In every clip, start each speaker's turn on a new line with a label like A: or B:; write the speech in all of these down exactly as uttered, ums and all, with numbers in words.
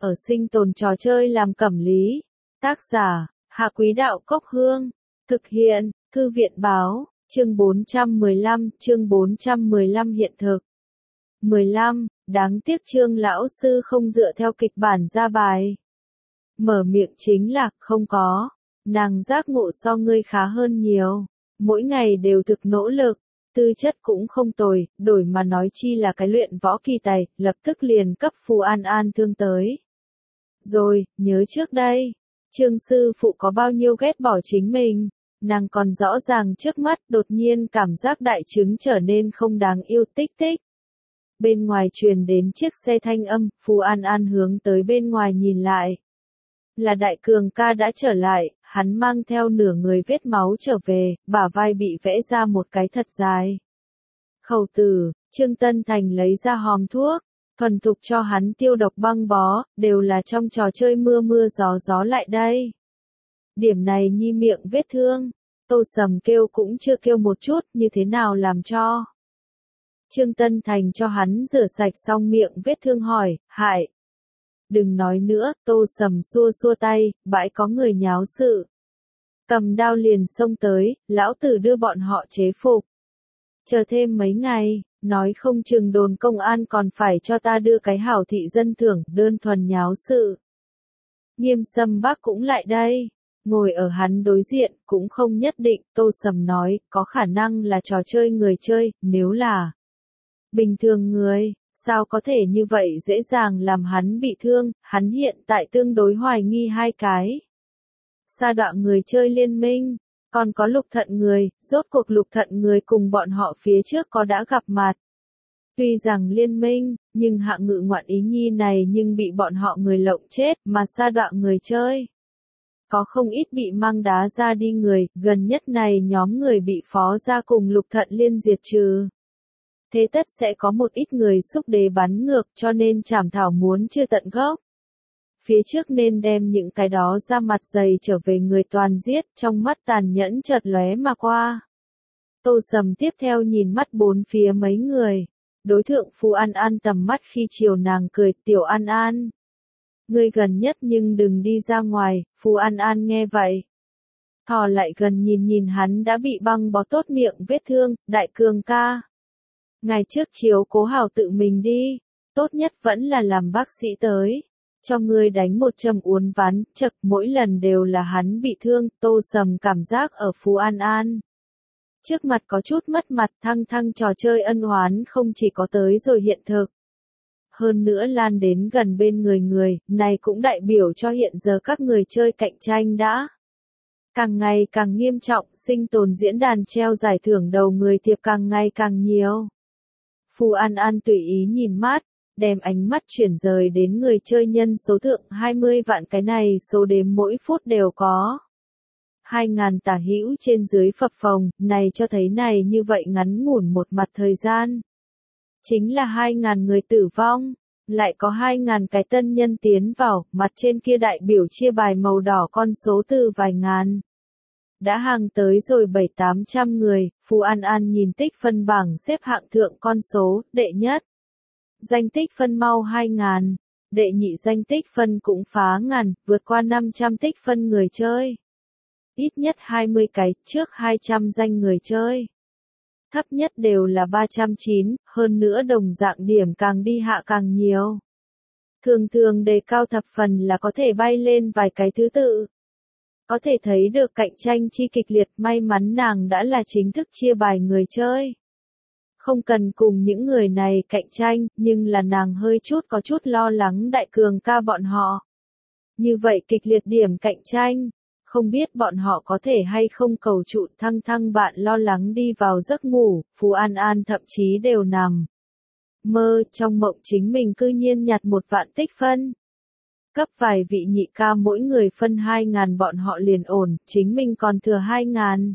A: ở sinh tồn trò chơi làm cẩm lý. Tác giả, Hạ Quý Đạo Cốc Hương. Thực hiện, Thư viện Báo, chương bốn trăm mười lăm, chương bốn trăm mười lăm hiện thực. mười lăm, đáng tiếc Trương lão sư không dựa theo kịch bản ra bài. Mở miệng chính là, không có. Nàng giác ngộ so ngươi khá hơn nhiều. Mỗi ngày đều thực nỗ lực. Tư chất cũng không tồi, đổi mà nói chi là cái luyện võ kỳ tài, lập tức liền cấp Phù An An thương tới. Rồi, nhớ trước đây, Trương sư phụ có bao nhiêu ghét bỏ chính mình, nàng còn rõ ràng trước mắt đột nhiên cảm giác đại trứng trở nên không đáng yêu tích tích. Bên ngoài truyền đến chiếc xe thanh âm, Phù An An hướng tới bên ngoài nhìn lại. Là Đại Cường ca đã trở lại, hắn mang theo nửa người vết máu trở về, bả vai bị vẽ ra một cái thật dài. Khẩu tử, Trương Tân Thành lấy ra hòm thuốc, thuần thục cho hắn tiêu độc băng bó, đều là trong trò chơi mưa mưa gió gió lại đây. Điểm này nhi miệng vết thương, Tô Sầm kêu cũng chưa kêu một chút, như thế nào làm cho. Trương Tân Thành cho hắn rửa sạch xong miệng vết thương hỏi, hại. Đừng nói nữa, Tô Sầm xua xua tay, bãi có người nháo sự. Cầm đao liền xông tới, lão tử đưa bọn họ chế phục. Chờ thêm mấy ngày, nói không chừng đồn công an còn phải cho ta đưa cái hảo thị dân thưởng, đơn thuần nháo sự. Nghiêm Sâm Bác cũng lại đây, ngồi ở hắn đối diện, cũng không nhất định, Tô Sầm nói, có khả năng là trò chơi người chơi, nếu là bình thường người. Sao có thể như vậy dễ dàng làm hắn bị thương, hắn hiện tại tương đối hoài nghi hai cái. Sa đọa người chơi liên minh, còn có Lục Thận người, rốt cuộc Lục Thận người cùng bọn họ phía trước có đã gặp mặt. Tuy rằng liên minh, nhưng Hạ Ngự ngoạn ý nhi này nhưng bị bọn họ người lộng chết, mà sa đọa người chơi. Có không ít bị mang đá ra đi người, gần nhất này nhóm người bị phó ra cùng Lục Thận liên diệt trừ. Thế tất sẽ có một ít người xúc đế bắn ngược cho nên Trảm Thảo muốn chưa tận gốc. Phía trước nên đem những cái đó ra mặt dày trở về người toàn giết, trong mắt tàn nhẫn chợt lóe mà qua. Tô Sầm tiếp theo nhìn mắt bốn phía mấy người. Đối thượng Phù An An tầm mắt khi chiều nàng cười, Tiểu An An. Ngươi gần nhất nhưng đừng đi ra ngoài, Phù An An nghe vậy. Thò lại gần nhìn nhìn hắn đã bị băng bó tốt miệng vết thương, Đại Cường ca. Ngày trước chiếu cố hảo tự mình đi, tốt nhất vẫn là làm bác sĩ tới, cho ngươi đánh một châm uốn ván, chật mỗi lần đều là hắn bị thương, Tô Sầm cảm giác ở Phú An An. Trước mặt có chút mất mặt, thăng thăng trò chơi ân oán không chỉ có tới rồi hiện thực. Hơn nữa lan đến gần bên người người, này cũng đại biểu cho hiện giờ các người chơi cạnh tranh đã. Càng ngày càng nghiêm trọng, sinh tồn diễn đàn treo giải thưởng đầu người thiệp càng ngày càng nhiều. Phù An An tùy ý nhìn mát, đem ánh mắt chuyển rời đến người chơi nhân số thượng hai mươi vạn cái này số đếm mỗi phút đều có. hai ngàn tả hữu trên dưới phập phồng, này cho thấy này như vậy ngắn ngủn một mặt thời gian. Chính là hai ngàn người tử vong, lại có hai ngàn cái tân nhân tiến vào, mặt trên kia đại biểu chia bài màu đỏ con số từ vài ngàn. Đã hàng tới rồi bảy tám trăm người, Phù An An nhìn tích phân bảng xếp hạng thượng con số, đệ nhất. Danh tích phân mau hai ngàn, đệ nhị danh tích phân cũng phá ngàn, vượt qua năm trăm tích phân người chơi. Ít nhất hai mươi cái, trước hai trăm danh người chơi. Thấp nhất đều là ba trăm chín, hơn nữa đồng dạng điểm càng đi hạ càng nhiều. Thường thường đề cao thập phần là có thể bay lên vài cái thứ tự. Có thể thấy được cạnh tranh chi kịch liệt, may mắn nàng đã là chính thức chia bài người chơi. Không cần cùng những người này cạnh tranh, nhưng là nàng hơi chút có chút lo lắng Đại Cường ca bọn họ. Như vậy kịch liệt điểm cạnh tranh, không biết bọn họ có thể hay không cầu trụ thăng thăng bạn lo lắng đi vào giấc ngủ, Phù An An thậm chí đều nằm. Mơ trong mộng chính mình cư nhiên nhặt một vạn tích phân. Cấp vài vị nhị ca mỗi người phân hai ngàn bọn họ liền ổn, chính mình còn thừa hai ngàn.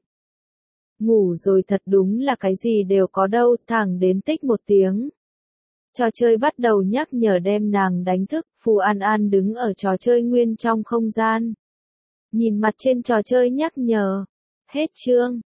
A: Ngủ rồi thật đúng là cái gì đều có đâu, thẳng đến tích một tiếng. Trò chơi bắt đầu nhắc nhở đem nàng đánh thức, Phù An An đứng ở trò chơi nguyên trong không gian. Nhìn mặt trên trò chơi nhắc nhở. Hết chương.